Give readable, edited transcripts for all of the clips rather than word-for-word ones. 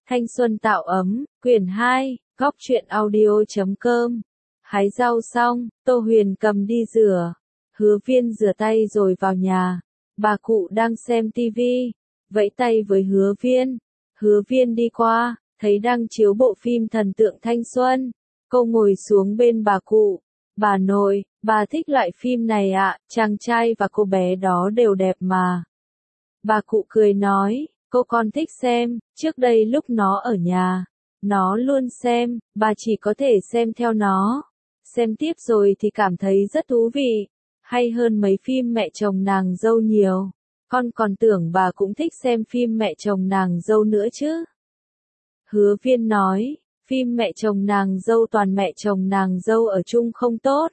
Thanh xuân tạo ấm, quyển 2, góc truyện audio.com. Hái rau xong, Tô Huyền cầm đi rửa. Hứa Viên rửa tay rồi vào nhà. Bà cụ đang xem tivi, vẫy tay với Hứa Viên. Hứa Viên đi qua, thấy đang chiếu bộ phim Thần tượng thanh xuân. Cô ngồi xuống bên bà cụ. Bà nội, bà thích loại phim này ạ, chàng trai và cô bé đó đều đẹp mà. Bà cụ cười nói, cô con thích xem, trước đây lúc nó ở nhà, nó luôn xem, bà chỉ có thể xem theo nó. Xem tiếp rồi thì cảm thấy rất thú vị, hay hơn mấy phim mẹ chồng nàng dâu nhiều. Con còn tưởng bà cũng thích xem phim mẹ chồng nàng dâu nữa chứ. Hứa Viên nói, phim mẹ chồng nàng dâu toàn mẹ chồng nàng dâu ở chung không tốt.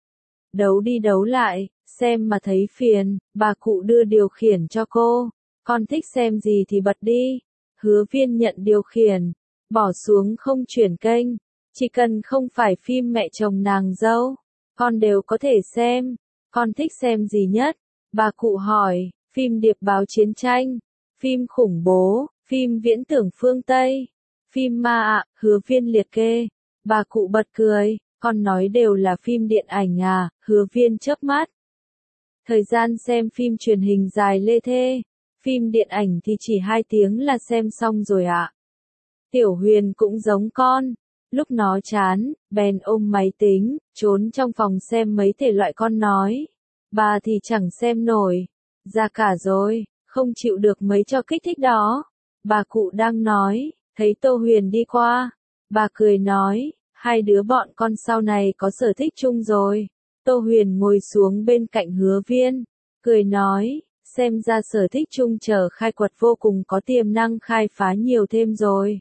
Đấu đi đấu lại, xem mà thấy phiền, bà cụ đưa điều khiển cho cô. Con thích xem gì thì bật đi. Hứa Viên nhận điều khiển, bỏ xuống không chuyển kênh. Chỉ cần không phải phim mẹ chồng nàng dâu, con đều có thể xem. Con thích xem gì nhất? Bà cụ hỏi, phim điệp báo chiến tranh, phim khủng bố, phim viễn tưởng phương Tây, phim ma ạ, Hứa Viên liệt kê. Bà cụ bật cười, con nói đều là phim điện ảnh à, Hứa Viên chớp mắt. Thời gian xem phim truyền hình dài lê thê, phim điện ảnh thì chỉ 2 tiếng là xem xong rồi ạ. Tiểu Huyền cũng giống con, lúc nó chán, bèn ôm máy tính, trốn trong phòng xem mấy thể loại con nói. Bà thì chẳng xem nổi, già cả rồi, không chịu được mấy trò kích thích đó. Bà cụ đang nói, thấy Tô Huyền đi qua, bà cười nói, hai đứa bọn con sau này có sở thích chung rồi. Tô Huyền ngồi xuống bên cạnh Hứa Viên, cười nói, xem ra sở thích chung chờ khai quật vô cùng có tiềm năng khai phá nhiều thêm rồi.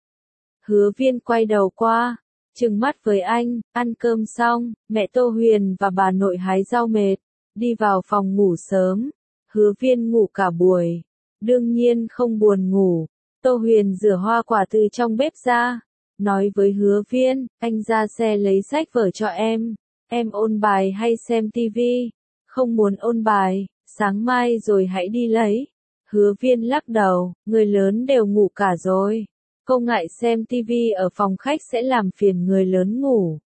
Hứa Viên quay đầu qua, trừng mắt với anh, ăn cơm xong, mẹ Tô Huyền và bà nội hái rau mệt, đi vào phòng ngủ sớm. Hứa Viên ngủ cả buổi, đương nhiên không buồn ngủ. Tô Huyền rửa hoa quả từ trong bếp ra, nói với Hứa Viên, anh ra xe lấy sách vở cho em ôn bài hay xem tivi? Không muốn ôn bài, sáng mai rồi hãy đi lấy. Hứa Viên lắc đầu, người lớn đều ngủ cả rồi. Cô ngại xem tivi ở phòng khách sẽ làm phiền người lớn ngủ.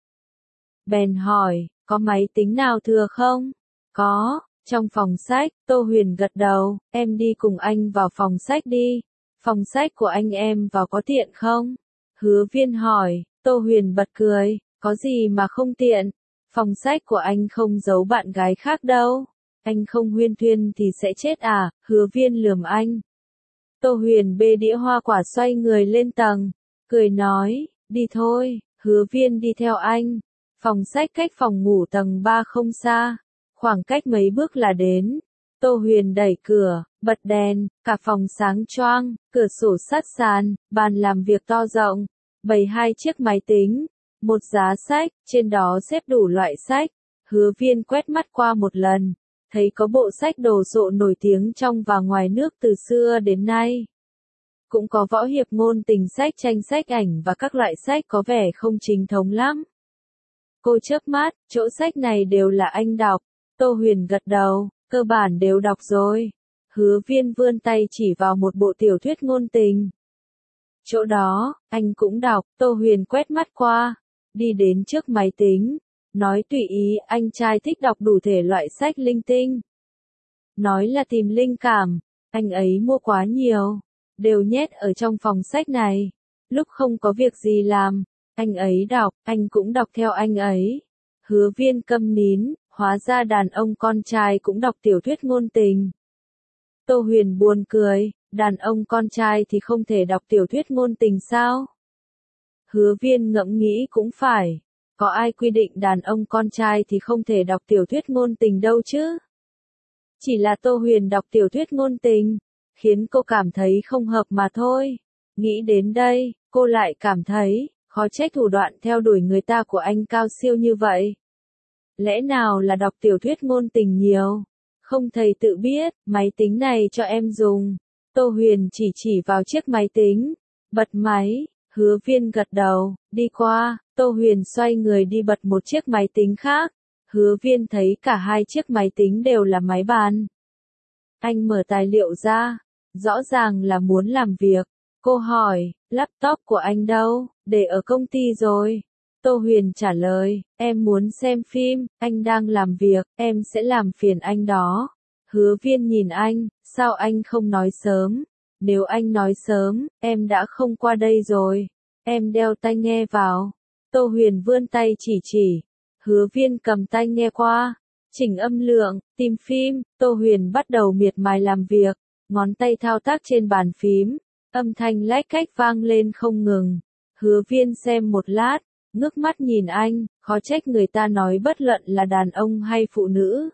Bèn hỏi, có máy tính nào thừa không? Có, trong phòng sách. Tô Huyền gật đầu, em đi cùng anh vào phòng sách đi. Phòng sách của anh em vào có tiện không? Hứa Viên hỏi. Tô Huyền bật cười, có gì mà không tiện? Phòng sách của anh không giấu bạn gái khác đâu. Anh không huyên thuyên thì sẽ chết à? Hứa Viên lườm anh. Tô Huyền bê đĩa hoa quả xoay người lên tầng, cười nói, đi thôi. Hứa Viên đi theo anh. Phòng sách cách phòng ngủ tầng 3 không xa, khoảng cách mấy bước là đến. Tô Huyền đẩy cửa, bật đèn, cả phòng sáng choang, cửa sổ sát sàn, bàn làm việc to rộng, bày 2 chiếc máy tính, một giá sách, trên đó xếp đủ loại sách. Hứa Viên quét mắt qua một lần, thấy có bộ sách đồ sộ nổi tiếng trong và ngoài nước từ xưa đến nay. Cũng có võ hiệp ngôn tình, sách tranh, sách ảnh và các loại sách có vẻ không chính thống lắm. Cô chớp mắt, chỗ sách này đều là anh đọc. Tô Huyền gật đầu, cơ bản đều đọc rồi. Hứa Viên vươn tay chỉ vào một bộ tiểu thuyết ngôn tình. Chỗ đó, anh cũng đọc. Tô Huyền quét mắt qua, đi đến trước máy tính, nói tùy ý, anh trai thích đọc đủ thể loại sách linh tinh. Nói là tìm linh cảm, anh ấy mua quá nhiều, đều nhét ở trong phòng sách này. Lúc không có việc gì làm, anh ấy đọc, anh cũng đọc theo anh ấy. Hứa Viên câm nín, hóa ra đàn ông con trai cũng đọc tiểu thuyết ngôn tình. Tô Huyền buồn cười, đàn ông con trai thì không thể đọc tiểu thuyết ngôn tình sao? Hứa Viên ngẫm nghĩ cũng phải, có ai quy định đàn ông con trai thì không thể đọc tiểu thuyết ngôn tình đâu chứ? Chỉ là Tô Huyền đọc tiểu thuyết ngôn tình, khiến cô cảm thấy không hợp mà thôi. Nghĩ đến đây, cô lại cảm thấy, khó trách thủ đoạn theo đuổi người ta của anh cao siêu như vậy. Lẽ nào là đọc tiểu thuyết ngôn tình nhiều? Không thầy tự biết, máy tính này cho em dùng. Tô Huyền chỉ vào chiếc máy tính, bật máy. Hứa Viên gật đầu, đi qua. Tô Huyền xoay người đi bật một chiếc máy tính khác. Hứa Viên thấy cả 2 chiếc máy tính đều là máy bàn. Anh mở tài liệu ra, rõ ràng là muốn làm việc. Cô hỏi, laptop của anh đâu? Để ở công ty rồi. Tô Huyền trả lời, em muốn xem phim, anh đang làm việc, em sẽ làm phiền anh đó. Hứa Viên nhìn anh, sao anh không nói sớm? Nếu anh nói sớm, em đã không qua đây rồi. Em đeo tai nghe vào. Tô Huyền vươn tay chỉ. Hứa Viên cầm tai nghe qua, chỉnh âm lượng, tìm phim. Tô Huyền bắt đầu miệt mài làm việc, ngón tay thao tác trên bàn phím, âm thanh lách cách vang lên không ngừng. Hứa Viên xem một lát, ngước mắt nhìn anh, khó trách người ta nói bất luận là đàn ông hay phụ nữ.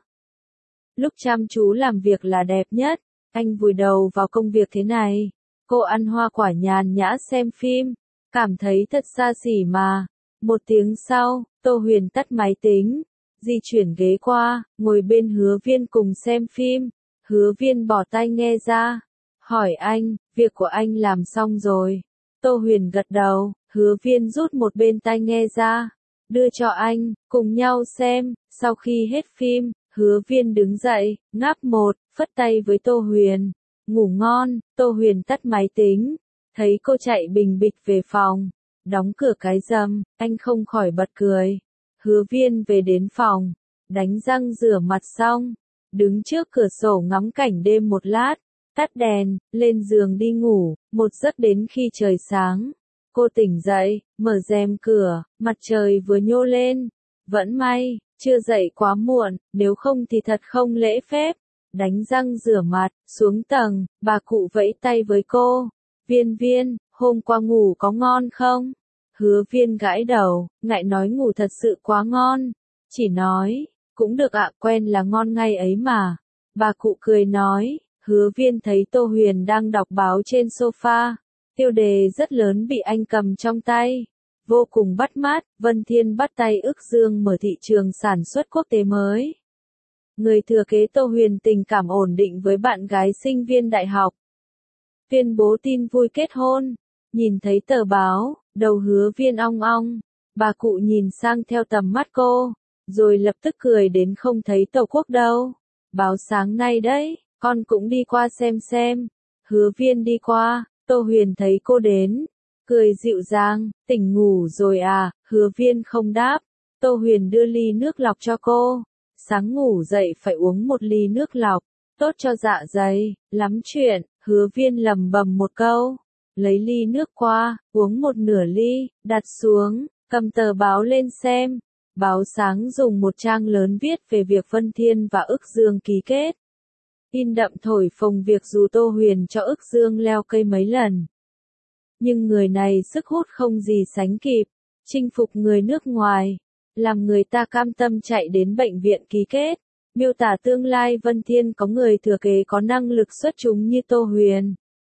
Lúc chăm chú làm việc là đẹp nhất, anh vùi đầu vào công việc thế này. Cô ăn hoa quả nhàn nhã xem phim, cảm thấy thật xa xỉ mà. Một tiếng sau, Tô Huyền tắt máy tính, di chuyển ghế qua, ngồi bên Hứa Viên cùng xem phim. Hứa Viên bỏ tai nghe ra, hỏi anh, việc của anh làm xong rồi. Tô Huyền gật đầu, Hứa Viên rút một bên tai nghe ra, đưa cho anh, cùng nhau xem. Sau khi hết phim, Hứa Viên đứng dậy, ngáp một, phất tay với Tô Huyền. Ngủ ngon. Tô Huyền tắt máy tính, thấy cô chạy bình bịch về phòng, đóng cửa cái rầm, anh không khỏi bật cười. Hứa Viên về đến phòng, đánh răng rửa mặt xong, đứng trước cửa sổ ngắm cảnh đêm một lát, tắt đèn, lên giường đi ngủ, một giấc đến khi trời sáng. Cô tỉnh dậy, mở rèm cửa, mặt trời vừa nhô lên. Vẫn may, chưa dậy quá muộn, nếu không thì thật không lễ phép. Đánh răng rửa mặt, xuống tầng, bà cụ vẫy tay với cô. Viên, hôm qua ngủ có ngon không? Hứa Viên gãi đầu, ngại nói ngủ thật sự quá ngon. Chỉ nói, cũng được ạ, quen là ngon ngay ấy mà. Bà cụ cười nói. Hứa Viên thấy Tô Huyền đang đọc báo trên sofa. Tiêu đề rất lớn bị anh cầm trong tay. Vô cùng bắt mắt, Vân Thiên bắt tay Ức Dương mở thị trường sản xuất quốc tế mới. Người thừa kế Tô Huyền tình cảm ổn định với bạn gái sinh viên đại học. Tuyên bố tin vui kết hôn. Nhìn thấy tờ báo, đầu Hứa Viên ong ong. Bà cụ nhìn sang theo tầm mắt cô, rồi lập tức cười đến không thấy Tàu Quốc đâu. Báo sáng nay đấy, con cũng đi qua xem. Hứa Viên đi qua, Tô Huyền thấy cô đến, cười dịu dàng, tỉnh ngủ rồi à? Hứa Viên không đáp. Tô Huyền đưa ly nước lọc cho cô. Sáng ngủ dậy phải uống một ly nước lọc, tốt cho dạ dày, lắm chuyện. Hứa Viên lẩm bẩm một câu, lấy ly nước qua, uống một nửa ly, đặt xuống, cầm tờ báo lên xem. Báo sáng dùng một trang lớn viết về việc Vân Thiên và Ức Dương ký kết. In đậm thổi phồng việc dù Tô Huyền cho Ức Dương leo cây mấy lần. Nhưng người này sức hút không gì sánh kịp, chinh phục người nước ngoài, làm người ta cam tâm chạy đến bệnh viện ký kết. Miêu tả tương lai Vân Thiên có người thừa kế có năng lực xuất chúng như Tô Huyền.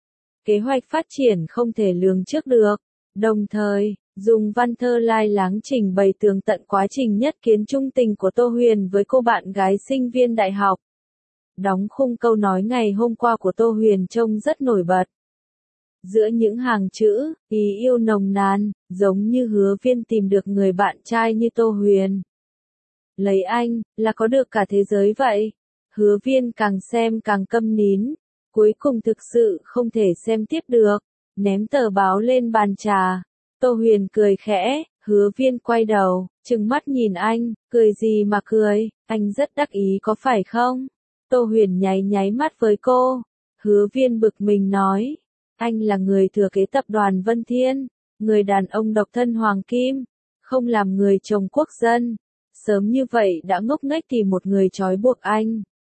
Kế hoạch phát triển không thể lường trước được. Đồng thời, dùng văn thơ lai láng trình bày tường tận quá trình nhất kiến trung tình của Tô Huyền với cô bạn gái sinh viên đại học. Đóng khung câu nói ngày hôm qua của Tô Huyền trông rất nổi bật. Giữa những hàng chữ, ý yêu nồng nàn, giống như Hứa Viên tìm được người bạn trai như Tô Huyền. Lấy anh, là có được cả thế giới vậy. Hứa Viên càng xem càng câm nín, cuối cùng thực sự không thể xem tiếp được, ném tờ báo lên bàn trà. Tô Huyền cười khẽ, Hứa Viên quay đầu, trừng mắt nhìn anh, cười gì mà cười, anh rất đắc ý có phải không? Tô Huyền nháy mắt với cô. Hứa Viên bực mình nói, anh là người thừa kế tập đoàn Vân Thiên, người đàn ông độc thân hoàng kim, không làm người chồng quốc dân. Sớm như vậy đã ngốc nghếch tìm một người trói buộc anh.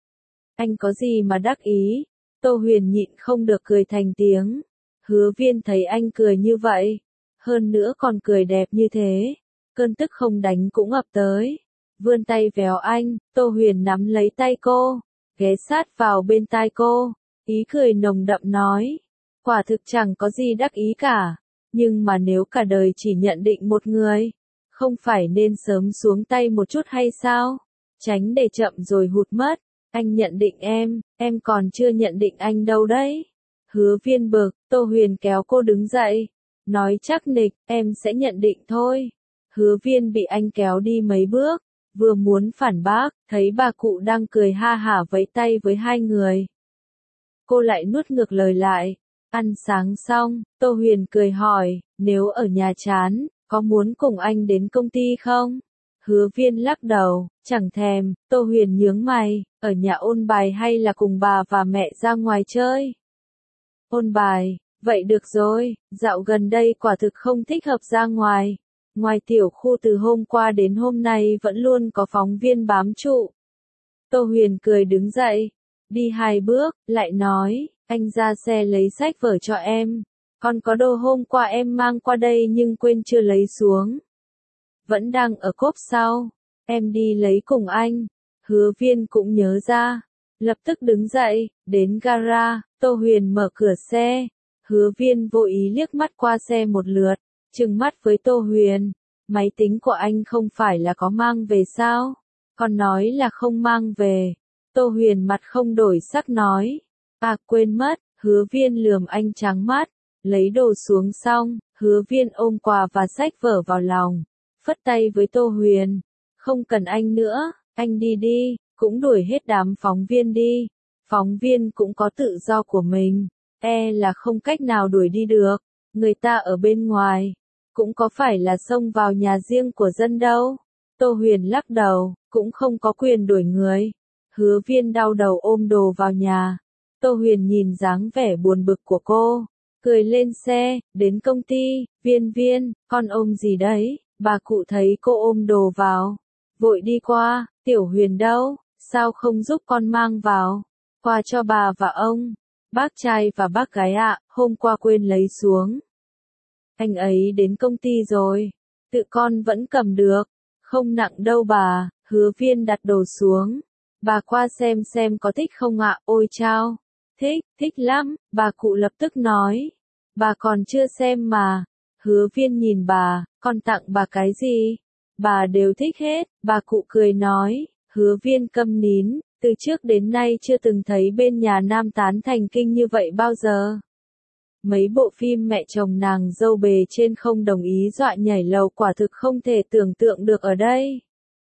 Anh có gì mà đắc ý? Tô Huyền nhịn không được cười thành tiếng. Hứa Viên thấy anh cười như vậy, hơn nữa còn cười đẹp như thế, cơn tức không đánh cũng ập tới. Vươn tay véo anh, Tô Huyền nắm lấy tay cô, ghé sát vào bên tai cô, ý cười nồng đậm nói, quả thực chẳng có gì đắc ý cả, nhưng mà nếu cả đời chỉ nhận định một người, không phải nên sớm xuống tay một chút hay sao? Tránh để chậm rồi hụt mất. Anh nhận định em còn chưa nhận định anh đâu đấy. Hứa Viên bực, Tô Huyền kéo cô đứng dậy, nói chắc nịch, em sẽ nhận định thôi. Hứa Viên bị anh kéo đi mấy bước, vừa muốn phản bác, thấy bà cụ đang cười ha hả vẫy tay với hai người. Cô lại nuốt ngược lời lại, Ăn sáng xong, Tô Huyền cười hỏi, nếu ở nhà chán, có muốn cùng anh đến công ty không? Hứa Viên lắc đầu, chẳng thèm. Tô Huyền nhướng mày, ở nhà ôn bài hay là cùng bà và mẹ ra ngoài chơi? Ôn bài, vậy được rồi, dạo gần đây quả thực không thích hợp ra ngoài. Ngoài tiểu khu từ hôm qua đến hôm nay vẫn luôn có phóng viên bám trụ. Tô Huyền cười đứng dậy, đi 2 bước, lại nói, anh ra xe lấy sách vở cho em. Còn có đồ hôm qua em mang qua đây nhưng quên chưa lấy xuống. Vẫn đang ở cốp sau, em đi lấy cùng anh. Hứa Viên cũng nhớ ra, lập tức đứng dậy, đến gara, Tô Huyền mở cửa xe. Hứa Viên vô ý liếc mắt qua xe một lượt, trừng mắt với Tô Huyền, máy tính của anh không phải là có mang về sao? Còn nói là không mang về. Tô Huyền mặt không đổi sắc nói, à quên mất. Hứa Viên lườm anh trắng mắt, lấy đồ xuống xong, Hứa Viên ôm quà và sách vở vào lòng, phất tay với Tô Huyền, không cần anh nữa, anh đi đi, cũng đuổi hết đám phóng viên đi. Phóng viên cũng có tự do của mình, là không cách nào đuổi đi được, người ta ở bên ngoài, cũng có phải là xông vào nhà riêng của dân đâu. Tô Huyền lắc đầu, cũng không có quyền đuổi người. Hứa Viên đau đầu ôm đồ vào nhà. Tô Huyền nhìn dáng vẻ buồn bực của cô, cười lên xe, đến công ty. Viên, con ôm gì đấy? Bà cụ thấy cô ôm đồ vào, vội đi qua, Tiểu Huyền đâu, sao không giúp con mang vào? Qua cho bà và ông, bác trai và bác gái ạ, hôm qua quên lấy xuống. Anh ấy đến công ty rồi, tự con vẫn cầm được, không nặng đâu bà. Hứa Viên đặt đồ xuống, bà qua xem có thích không ạ? Ôi chao, thích lắm, bà cụ lập tức nói, bà còn chưa xem mà. Hứa Viên nhìn bà, con tặng bà cái gì? Bà đều thích hết, bà cụ cười nói. Hứa Viên câm nín, từ trước đến nay chưa từng thấy bên nhà nam tán thành kinh như vậy bao giờ. Mấy bộ phim mẹ chồng nàng dâu bề trên không đồng ý dọa nhảy lầu quả thực không thể tưởng tượng được ở đây.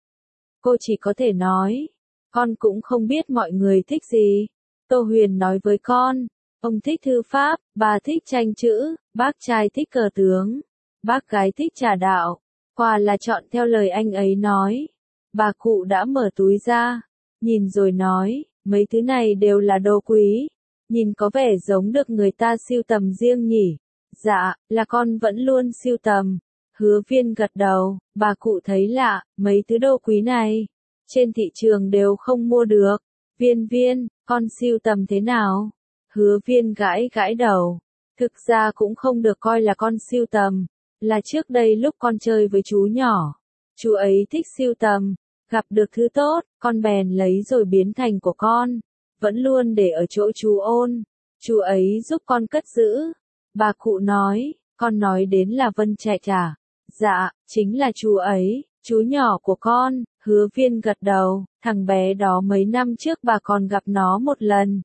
Cô chỉ có thể nói, con cũng không biết mọi người thích gì. Tô Huyền nói với con, ông thích thư pháp, bà thích tranh chữ, bác trai thích cờ tướng, bác gái thích trà đạo. Quà là chọn theo lời anh ấy nói. Bà cụ đã mở túi ra, nhìn rồi nói, mấy thứ này đều là đồ quý, nhìn có vẻ giống được người ta sưu tầm riêng nhỉ? Dạ, là con vẫn luôn sưu tầm. Hứa Viên gật đầu, bà cụ thấy lạ, mấy thứ đồ quý này, trên thị trường đều không mua được. Viên, con sưu tầm thế nào? Hứa Viên gãi đầu, thực ra cũng không được coi là con sưu tầm, là trước đây lúc con chơi với chú nhỏ, chú ấy thích sưu tầm, gặp được thứ tốt, con bèn lấy rồi biến thành của con, vẫn luôn để ở chỗ chú Ôn, chú ấy giúp con cất giữ. Bà cụ nói, con nói đến là Vân Trạch à? Dạ, chính là chú ấy, chú nhỏ của con. Hứa Viên gật đầu, thằng bé đó mấy năm trước bà còn gặp nó một lần.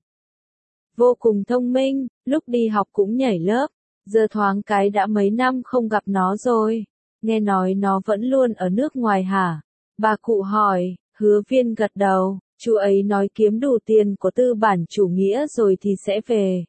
Vô cùng thông minh, lúc đi học cũng nhảy lớp, giờ thoáng cái đã mấy năm không gặp nó rồi. Nghe nói nó vẫn luôn ở nước ngoài hả? Bà cụ hỏi. Hứa Viên gật đầu, chú ấy nói kiếm đủ tiền của tư bản chủ nghĩa rồi thì sẽ về.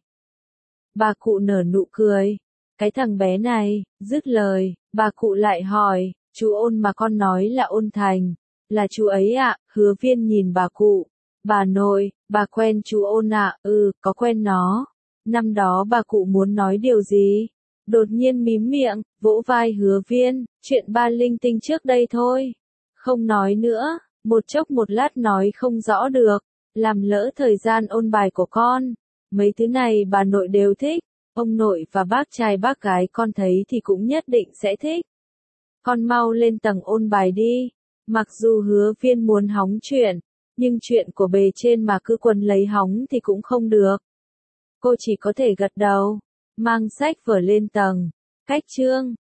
Bà cụ nở nụ cười, cái thằng bé này. Dứt lời, bà cụ lại hỏi, chú Ôn mà con nói là Ôn Thành, là chú ấy ạ? Hứa Viên nhìn bà cụ, bà nội, bà quen chú Ôn ạ? Có quen nó. Năm đó bà cụ muốn nói điều gì? Đột nhiên mím miệng, vỗ vai Hứa Viên, chuyện ba linh tinh trước đây thôi. Không nói nữa, một chốc một lát nói không rõ được, làm lỡ thời gian ôn bài của con. Mấy thứ này bà nội đều thích, ông nội và bác trai bác gái con thấy thì cũng nhất định sẽ thích. Con mau lên tầng ôn bài đi. Mặc dù Hứa Viên muốn hóng chuyện, nhưng chuyện của bề trên mà cứ quấn lấy hóng thì cũng không được. Cô chỉ có thể gật đầu, mang sách vở lên tầng. Cách chương